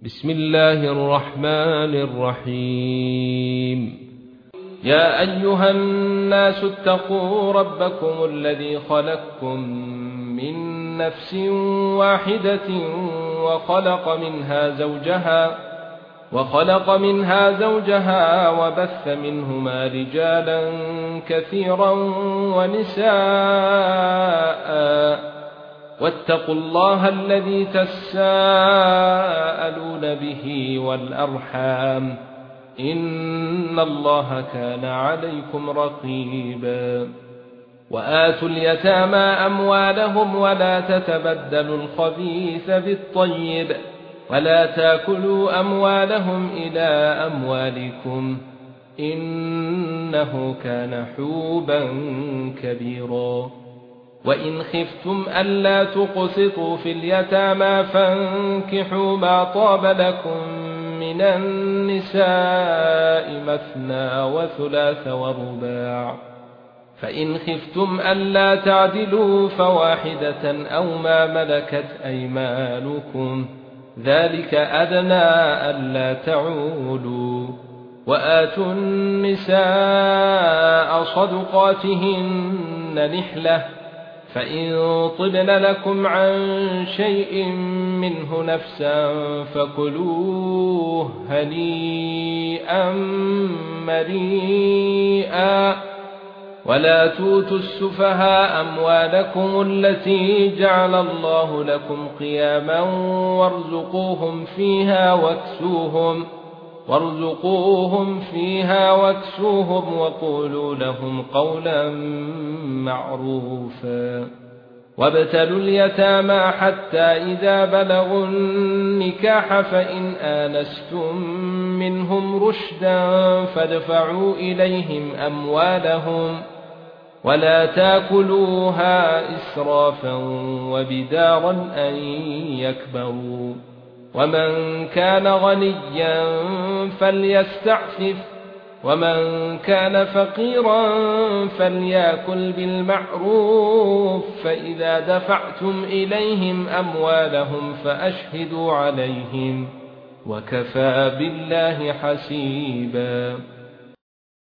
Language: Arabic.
بسم الله الرحمن الرحيم. يا أيها الناس اتقوا ربكم الذي خلقكم من نفس واحدة وخلق منها زوجها وبث منهما رجالا كثيرا ونساء واتقوا الله الذي تساءلون به والأرحام إن الله كان عليكم رقيبا. وآتوا اليتامى أموالهم ولا تتبدلوا الخبيث بالطيب ولا تاكلوا أموالهم إلى أموالكم إنه كان حوبا كبيرا. وإن خفتم ألا تقسطوا في اليتامى فانكحوا ما طاب لكم من النساء مثنى وثلاث ورباع، فإن خفتم ألا تعدلوا فواحدة أو ما ملكت أيمانكم ذلك أدنى ألا تعولوا. وآتوا النساء صدقاتهن نحلة، فإن طبن لكم عن شيء منه نفسا فكلوه هنيئا مريئا. ولا تؤتوا السفهاء أموالكم التي جعل الله لكم قياما وارزقوهم فيها واكسوهم وقولوا لهم قولا معروفا. وابتلوا اليتامى حتى إذا بلغوا النكاح فإن آنستم منهم رشدا فادفعوا إليهم أموالهم ولا تاكلوها إسرافا وبدارا أن يكبروا. ومن كان غنيا فليستعفف ومن كان فقيرا فليأكل بالمعروف. فإذا دفعتم إليهم أموالهم فأشهدوا عليهم وكفى بالله حسيبا.